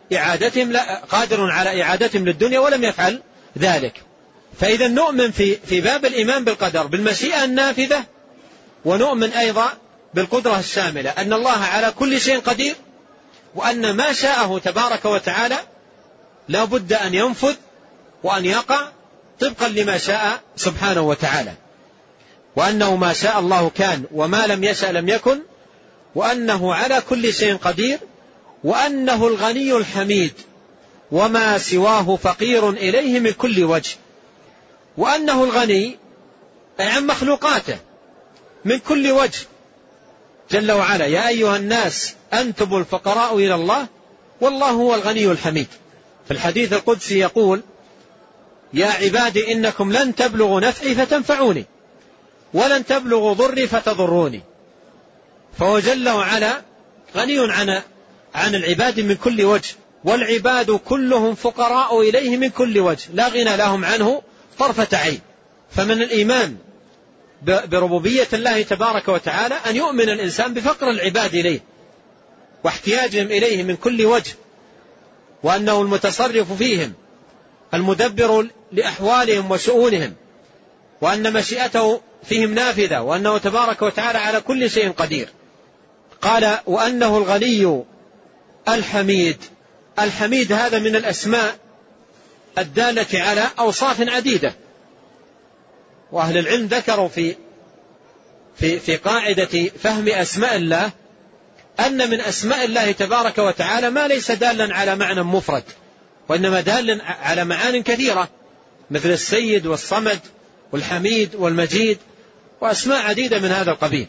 S3: إعادتهم للدنيا ولم يفعل ذلك. فإذا نؤمن في باب الإيمان بالقدر بالمشيئة النافذة، ونؤمن أيضا بالقدرة الشاملة، أن الله على كل شيء قدير، وأن ما شاءه تبارك وتعالى لا بد أن ينفذ وأن يقع طبقا لما شاء سبحانه وتعالى، وأنه ما شاء الله كان وما لم يشأ لم يكن، وأنه على كل شيء قدير، وأنه الغني الحميد وما سواه فقير إليه من كل وجه. وأنه الغني عن مخلوقاته من كل وجه جل وعلا: يا أيها الناس أنتم الفقراء إلى الله والله هو الغني الحميد. في الحديث القدسي يقول: يا عبادي إنكم لن تبلغوا نفعي فتنفعوني ولن تبلغوا ضري فتضروني. فهو جل وعلا غني عن العباد من كل وجه، والعباد كلهم فقراء إليه من كل وجه، لا غنى لهم عنه طرفة عين. فمن الإيمان بربوبية الله تبارك وتعالى أن يؤمن الإنسان بفقر العباد إليه واحتياجهم إليه من كل وجه، وأنه المتصرف فيهم، المدبر لأحوالهم وشؤونهم، وأن مشيئته فيهم نافذة، وأنه تبارك وتعالى على كل شيء قدير. قال: وأنه الغني الحميد. الحميد هذا من الأسماء الدالة على أوصاف عديدة، وأهل العلم ذكروا في قاعدة فهم أسماء الله أن من أسماء الله تبارك وتعالى ما ليس دالا على معنى مفرد، وإنما دالا على معان كثيرة، مثل السيد والصمد والحميد والمجيد، وأسماء عديدة من هذا القبيل.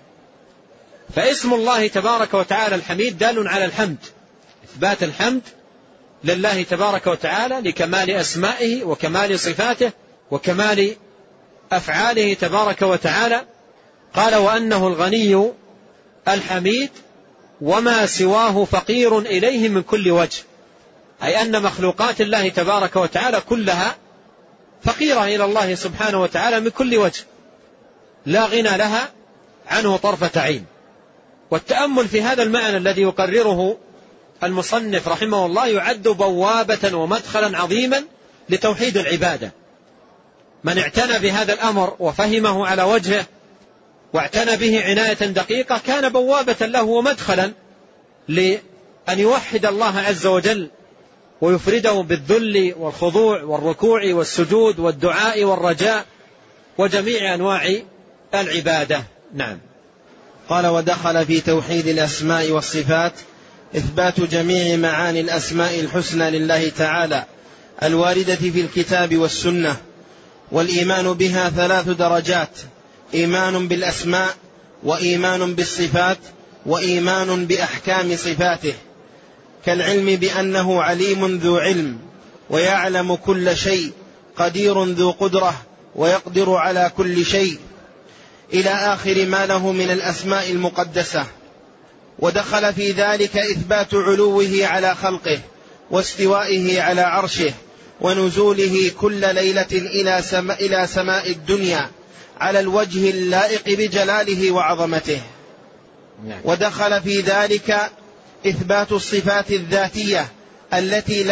S3: فاسم الله تبارك وتعالى الحميد دال على الحمد، إثبات الحمد لله تبارك وتعالى لكمال أسمائه وكمال صفاته وكمال أفعاله تبارك وتعالى. قال وأنه الغني الحميد وما سواه فقير إليه من كل وجه، أي أن مخلوقات الله تبارك وتعالى كلها فقيرة إلى الله سبحانه وتعالى من كل وجه، لا غنى لها عنه طرفة عين. والتأمل في هذا المعنى الذي يقرره المصنف رحمه الله يعد بوابة ومدخلا عظيما لتوحيد العبادة. من اعتنى بهذا الأمر وفهمه على وجهه واعتنى به عناية دقيقة كان بوابة له ومدخلا لأن يوحد الله عز وجل ويفرده بالذل والخضوع والركوع والسجود والدعاء والرجاء وجميع أنواع العبادة. نعم.
S2: قال ودخل في توحيد الأسماء والصفات إثبات جميع معاني الأسماء الحسنى لله تعالى الواردة في الكتاب والسنة، والإيمان بها 3 درجات: إيمان بالأسماء، وإيمان بالصفات، وإيمان بأحكام صفاته، كالعلم بأنه عليم ذو علم ويعلم كل شيء، قدير ذو قدرة ويقدر على كل شيء، إلى آخر ما له من الأسماء المقدسة. ودخل في ذلك إثبات علوه على خلقه واستوائه على عرشه ونزوله كل ليلة إلى سماء الدنيا على الوجه اللائق بجلاله وعظمته. ودخل في ذلك إثبات الصفات الذاتية التي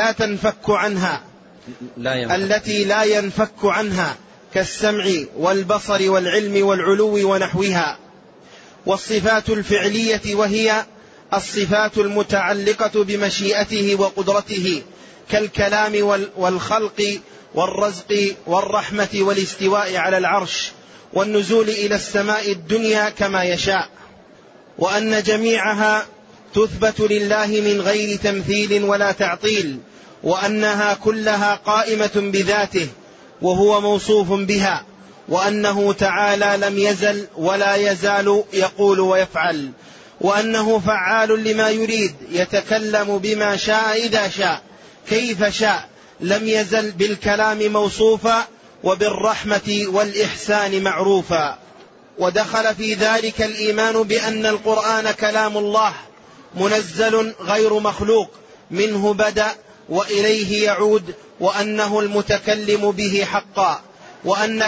S2: لا ينفك عنها كالسمع والبصر والعلم والعلو ونحوها. والصفات الفعلية وهي الصفات المتعلقة بمشيئته وقدرته كالكلام والخلق والرزق والرحمة والاستواء على العرش والنزول إلى السماء الدنيا كما يشاء. وأن جميعها تثبت لله من غير تمثيل ولا تعطيل، وأنها كلها قائمة بذاته وهو موصوف بها، وأنه تعالى لم يزل ولا يزال يقول ويفعل، وأنه فعال لما يريد يتكلم بما شاء إذا شاء كيف شاء، لم يزل بالكلام موصوفا وبالرحمة والإحسان معروفا. ودخل في ذلك الإيمان بأن القرآن كلام الله منزل غير مخلوق، منه بدأ وإليه يعود، وأنه المتكلم به حقا، وأن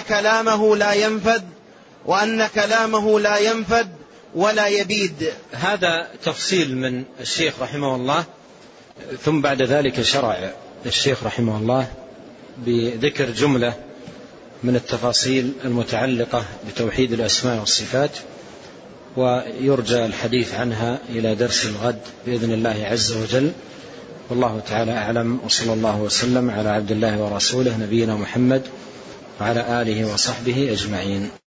S2: كلامه لا ينفد ولا يبيد.
S1: هذا تفصيل من الشيخ رحمه الله. ثم بعد ذلك شرع الشيخ رحمه الله بذكر جملة من التفاصيل المتعلقة بتوحيد الأسماء والصفات، ويرجى الحديث عنها إلى درس الغد بإذن الله عز وجل. والله تعالى أعلم، وصلى الله وسلم على عبد الله ورسوله نبينا محمد وعلى آله وصحبه أجمعين.